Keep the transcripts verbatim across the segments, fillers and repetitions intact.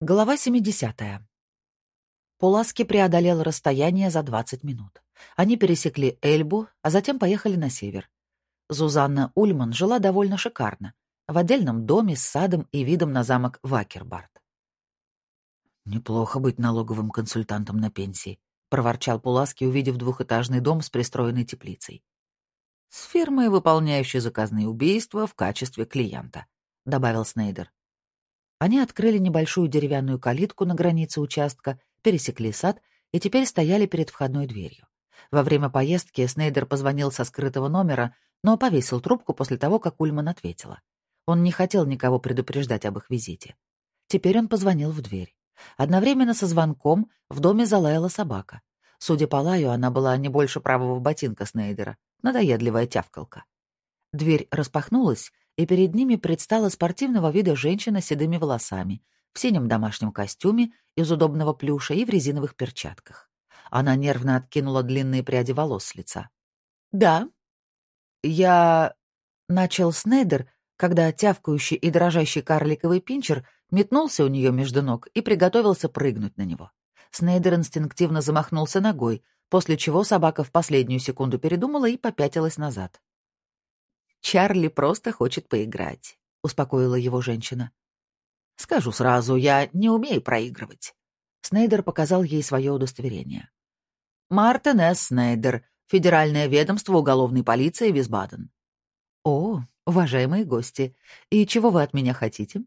Глава семидесятая. Пуласки преодолел расстояние за двадцать минут. Они пересекли Эльбу, а затем поехали на север. Зузанна Ульман жила довольно шикарно, в отдельном доме с садом и видом на замок Вакербард. «Неплохо быть налоговым консультантом на пенсии», — проворчал Пуласки, увидев двухэтажный дом с пристроенной теплицей. «С фирмой, выполняющей заказные убийства в качестве клиента», — добавил Снейдер. Они открыли небольшую деревянную калитку на границе участка, пересекли сад и теперь стояли перед входной дверью. Во время поездки Снейдер позвонил со скрытого номера, но повесил трубку после того, как Ульман ответила. Он не хотел никого предупреждать об их визите. Теперь он позвонил в дверь. Одновременно со звонком в доме залаяла собака. Судя по лаю, она была не больше правого ботинка Снейдера, надоедливая тявкалка. Дверь распахнулась, и перед ними предстала спортивного вида женщина с седыми волосами, в синем домашнем костюме из удобного плюша и в резиновых перчатках. Она нервно откинула длинные пряди волос с лица. «Да, я...» — начал Снейдер, когда тявкающий и дрожащий карликовый пинчер метнулся у нее между ног и приготовился прыгнуть на него. Снейдер инстинктивно замахнулся ногой, после чего собака в последнюю секунду передумала и попятилась назад. «Чарли просто хочет поиграть», — успокоила его женщина. «Скажу сразу, я не умею проигрывать». Снейдер показал ей свое удостоверение. «Мартин С. Снейдер, Федеральное ведомство уголовной полиции Висбаден». «О, уважаемые гости, и чего вы от меня хотите?»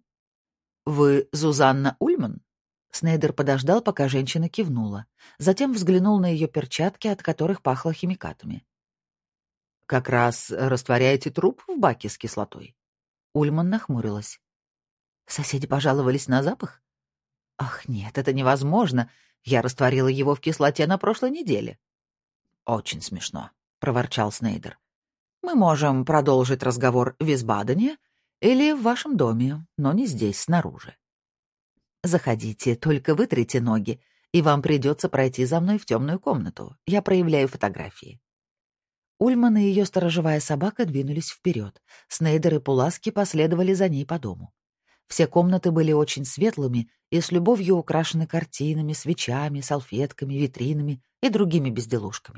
«Вы Зузанна Ульман?» Снейдер подождал, пока женщина кивнула. Затем взглянул на ее перчатки, от которых пахло химикатами. «Как раз растворяете труп в баке с кислотой?» Ульман нахмурилась. «Соседи пожаловались на запах?» «Ах, нет, это невозможно. Я растворила его в кислоте на прошлой неделе». «Очень смешно», — проворчал Снейдер. «Мы можем продолжить разговор в Висбадене или в вашем доме, но не здесь, снаружи. Заходите, только вытрите ноги, и вам придется пройти за мной в темную комнату. Я проявляю фотографии». Ульман и ее сторожевая собака двинулись вперед. Снейдер и Пуласки последовали за ней по дому. Все комнаты были очень светлыми и с любовью украшены картинами, свечами, салфетками, витринами и другими безделушками.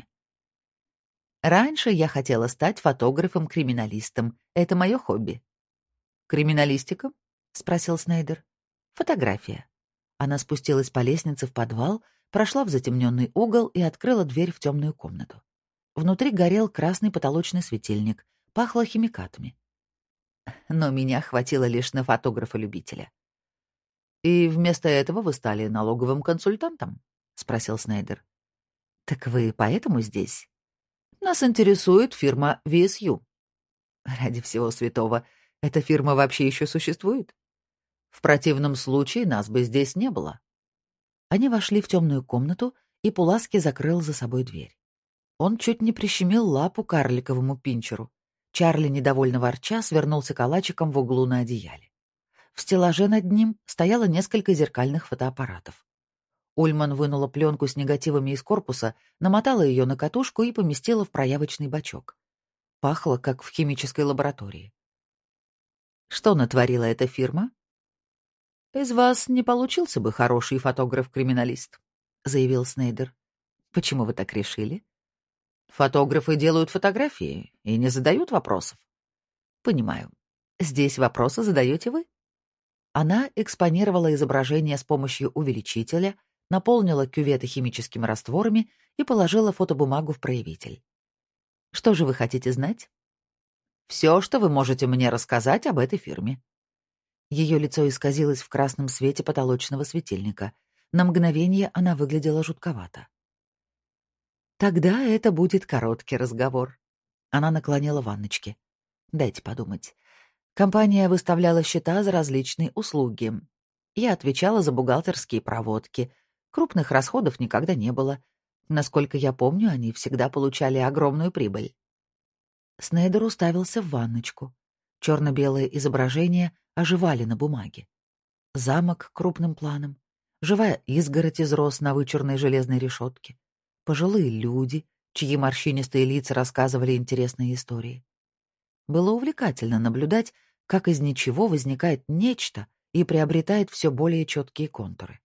«Раньше я хотела стать фотографом-криминалистом. Это мое хобби». «Криминалистика?» — спросил Снейдер. «Фотография». Она спустилась по лестнице в подвал, прошла в затемненный угол и открыла дверь в темную комнату. Внутри горел красный потолочный светильник, пахло химикатами. Но меня хватило лишь на фотографа-любителя. «И вместо этого вы стали налоговым консультантом?» — спросил Снейдер. «Так вы поэтому здесь?» «Нас интересует фирма ви эс ю». «Ради всего святого, эта фирма вообще еще существует?» «В противном случае нас бы здесь не было». Они вошли в темную комнату, и Пуласки закрыл за собой дверь. Он чуть не прищемил лапу карликовому пинчеру. Чарли, недовольно ворча, свернулся калачиком в углу на одеяле. В стеллаже над ним стояло несколько зеркальных фотоаппаратов. Ульман вынула пленку с негативами из корпуса, намотала ее на катушку и поместила в проявочный бачок. Пахло, как в химической лаборатории. «Что натворила эта фирма?» «Из вас не получился бы хороший фотограф-криминалист», — заявил Снейдер. «Почему вы так решили?» «Фотографы делают фотографии и не задают вопросов». «Понимаю. Здесь вопросы задаете вы?» Она экспонировала изображение с помощью увеличителя, наполнила кюветы химическими растворами и положила фотобумагу в проявитель. «Что же вы хотите знать?» «Все, что вы можете мне рассказать об этой фирме». Ее лицо исказилось в красном свете потолочного светильника. На мгновение она выглядела жутковато. «Тогда это будет короткий разговор». Она наклонила ванночки. «Дайте подумать. Компания выставляла счета за различные услуги. Я отвечала за бухгалтерские проводки. Крупных расходов никогда не было. Насколько я помню, они всегда получали огромную прибыль». Снейдер уставился в ванночку. Черно-белые изображения оживали на бумаге. Замок крупным планом, живая изгородь из роз на вычурной железной решетке, пожилые люди, чьи морщинистые лица рассказывали интересные истории. Было увлекательно наблюдать, как из ничего возникает нечто, и приобретает все более четкие контуры.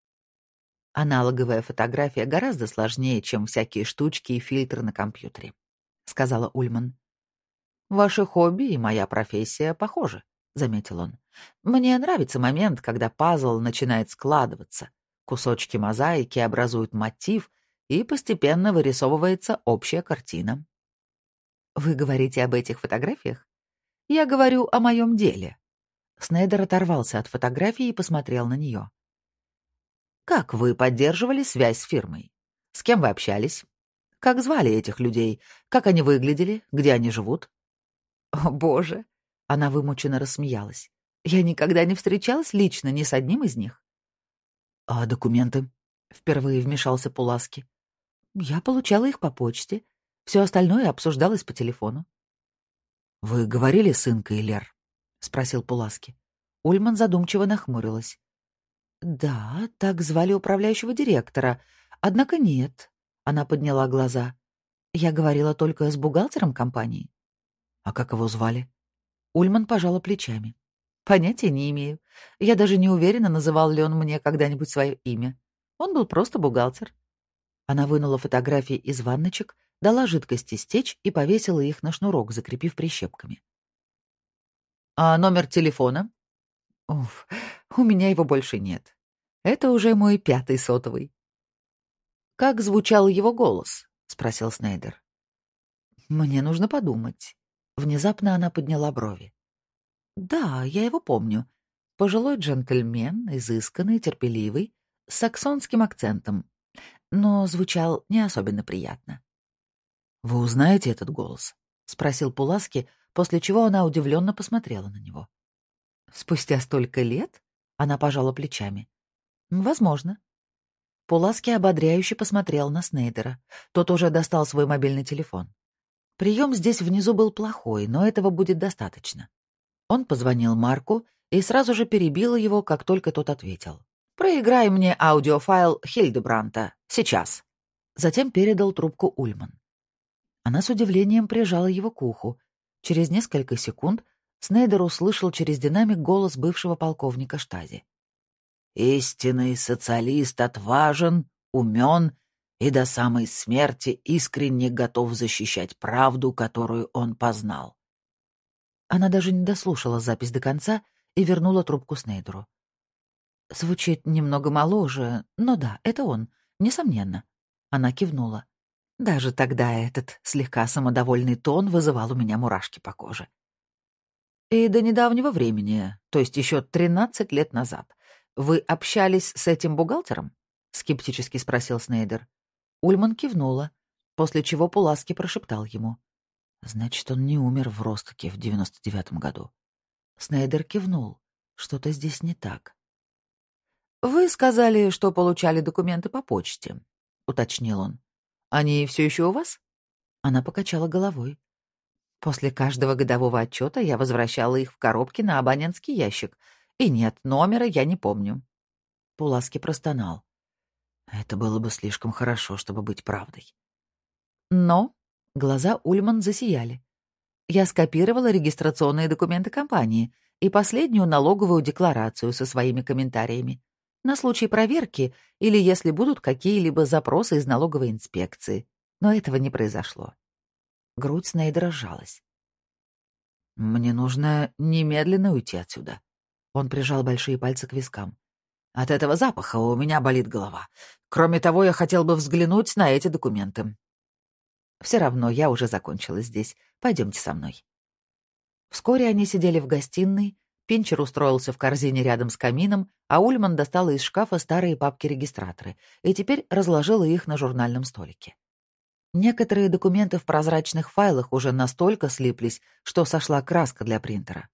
«Аналоговая фотография гораздо сложнее, чем всякие штучки и фильтры на компьютере», — сказала Ульман. «Ваше хобби и моя профессия похожи», — заметил он. «Мне нравится момент, когда пазл начинает складываться, кусочки мозаики образуют мотив, и постепенно вырисовывается общая картина». «Вы говорите об этих фотографиях?» «Я говорю о моем деле». Снейдер оторвался от фотографии и посмотрел на нее. «Как вы поддерживали связь с фирмой? С кем вы общались? Как звали этих людей? Как они выглядели? Где они живут?» «О, боже!» — она вымученно рассмеялась. «Я никогда не встречалась лично ни с одним из них». «А документы?» — впервые вмешался Пуласки. «Я получала их по почте. Все остальное обсуждалось по телефону». «Вы говорили с Инкой, Лер?» — спросил Пуласки. Ульман задумчиво нахмурилась. «Да, так звали управляющего директора. Однако нет». Она подняла глаза. «Я говорила только с бухгалтером компании». «А как его звали?» Ульман пожала плечами. «Понятия не имею. Я даже не уверена, называл ли он мне когда-нибудь свое имя. Он был просто бухгалтер». Она вынула фотографии из ванночек, дала жидкости стечь и повесила их на шнурок, закрепив прищепками. «А номер телефона?» «Уф, у меня его больше нет. Это уже мой пятый сотовый». «Как звучал его голос?» — спросил Снейдер. «Мне нужно подумать». Внезапно она подняла брови. «Да, я его помню. Пожилой джентльмен, изысканный, терпеливый, с саксонским акцентом, но звучал не особенно приятно». «Вы узнаете этот голос?» — спросил Пуласки, после чего она удивленно посмотрела на него. «Спустя столько лет?» — она пожала плечами. «Возможно». Пуласки ободряюще посмотрел на Снейдера. Тот уже достал свой мобильный телефон. Прием здесь внизу был плохой, но этого будет достаточно. Он позвонил Марку и сразу же перебил его, как только тот ответил. «Проиграй мне аудиофайл Хильдебранта. Сейчас». Затем передал трубку Ульман. Она с удивлением прижала его к уху. Через несколько секунд Снейдер услышал через динамик голос бывшего полковника Штази. «Истинный социалист отважен, умен и до самой смерти искренне готов защищать правду, которую он познал». Она даже не дослушала запись до конца и вернула трубку Снейдеру. «Звучит немного моложе, но да, это он, несомненно». Она кивнула. Даже тогда этот слегка самодовольный тон вызывал у меня мурашки по коже. «И до недавнего времени, то есть еще тринадцать лет назад, вы общались с этим бухгалтером?» — скептически спросил Снейдер. Ульман кивнула, после чего Пуласки прошептал ему. «Значит, он не умер в Ростоке в девяносто девятом году». Снейдер кивнул. Что-то здесь не так. «Вы сказали, что получали документы по почте», — уточнил он. «Они все еще у вас?» Она покачала головой. «После каждого годового отчета я возвращала их в коробке на абонентский ящик. И нет, номера я не помню». Пуласки простонал. «Это было бы слишком хорошо, чтобы быть правдой». Но глаза Ульман засияли. «Я скопировала регистрационные документы компании и последнюю налоговую декларацию со своими комментариями. На случай проверки или если будут какие-либо запросы из налоговой инспекции. Но этого не произошло». Грудь Снейдера сжалась. «Мне нужно немедленно уйти отсюда». Он прижал большие пальцы к вискам. «От этого запаха у меня болит голова. Кроме того, я хотел бы взглянуть на эти документы». «Все равно я уже закончила здесь. Пойдемте со мной». Вскоре они сидели в гостиной, Пинчер устроился в корзине рядом с камином, а Ульман достала из шкафа старые папки-регистраторы и теперь разложила их на журнальном столике. Некоторые документы в прозрачных файлах уже настолько слиплись, что сошла краска для принтера.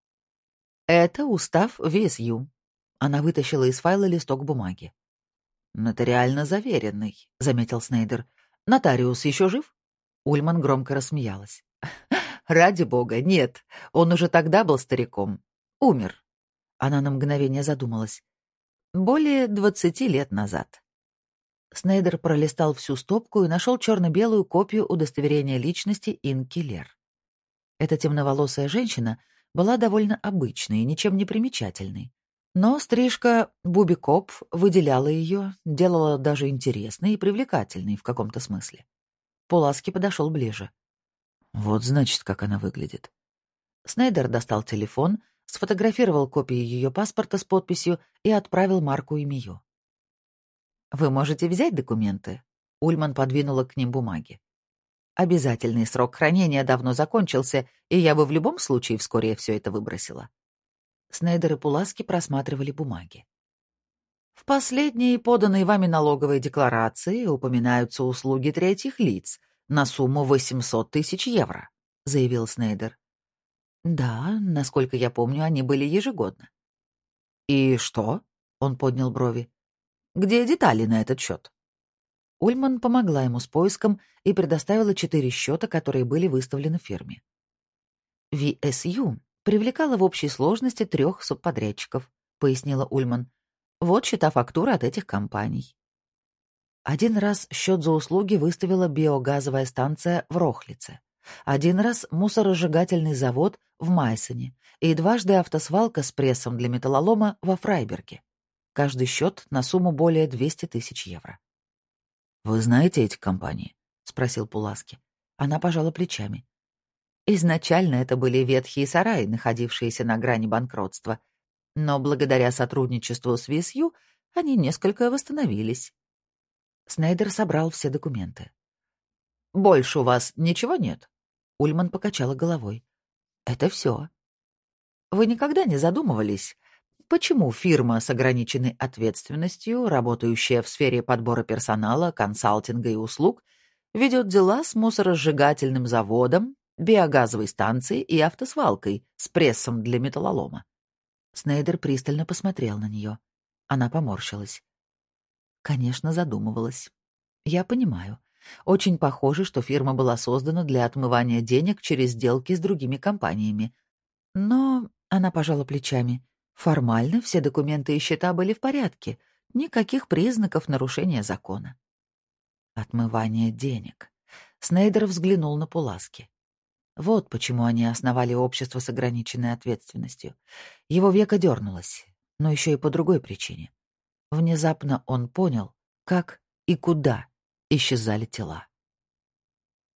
«Это устав ви эс ю». Она вытащила из файла листок бумаги. «Нотариально заверенный», — заметил Снейдер. «Нотариус еще жив?» Ульман громко рассмеялась. «Ради бога, нет. Он уже тогда был стариком. Умер». Она на мгновение задумалась. «Более двадцати лет назад». Снейдер пролистал всю стопку и нашел черно-белую копию удостоверения личности Инки Лер. Эта темноволосая женщина была довольно обычной и ничем не примечательной. Но стрижка Буби Копф выделяла ее, делала даже интересной и привлекательной в каком-то смысле. Пуласки подошел ближе. Вот значит, как она выглядит. Снейдер достал телефон, сфотографировал копии ее паспорта с подписью и отправил Марку и Мию. «Вы можете взять документы?» Ульман подвинула к ним бумаги. «Обязательный срок хранения давно закончился, и я бы в любом случае вскоре все это выбросила». Снейдер и Пуласки просматривали бумаги. В последней поданной вами налоговой декларации упоминаются услуги третьих лиц на сумму восемьсот тысяч евро, заявил Снейдер. Да, насколько я помню, они были ежегодно. И что? Он поднял брови. Где детали на этот счет? Ульман помогла ему с поиском и предоставила четыре счета, которые были выставлены фирме. ви эс ю привлекала в общей сложности трех субподрядчиков, пояснила Ульман. Вот счета-фактуры от этих компаний. Один раз счет за услуги выставила биогазовая станция в Рохлице. Один раз мусоросжигательный завод в Майсоне и дважды автосвалка с прессом для металлолома во Фрайберге. Каждый счет на сумму более двести тысяч евро. «Вы знаете эти компании?» — спросил Пуласки. Она пожала плечами. Изначально это были ветхие сараи, находившиеся на грани банкротства. Но благодаря сотрудничеству с ви эс ю они несколько восстановились. Снейдер собрал все документы. «Больше у вас ничего нет?» Ульман покачала головой. «Это все. Вы никогда не задумывались, почему фирма с ограниченной ответственностью, работающая в сфере подбора персонала, консалтинга и услуг, ведет дела с мусоросжигательным заводом, биогазовой станцией и автосвалкой с прессом для металлолома?» Снейдер пристально посмотрел на нее. Она поморщилась. Конечно, задумывалась. Я понимаю. Очень похоже, что фирма была создана для отмывания денег через сделки с другими компаниями. Но, она пожала плечами, формально все документы и счета были в порядке. Никаких признаков нарушения закона. Отмывание денег. Снейдер взглянул на Пуласки. Вот почему они основали общество с ограниченной ответственностью. Его веко дернулось, но еще и по другой причине. Внезапно он понял, как и куда исчезали тела.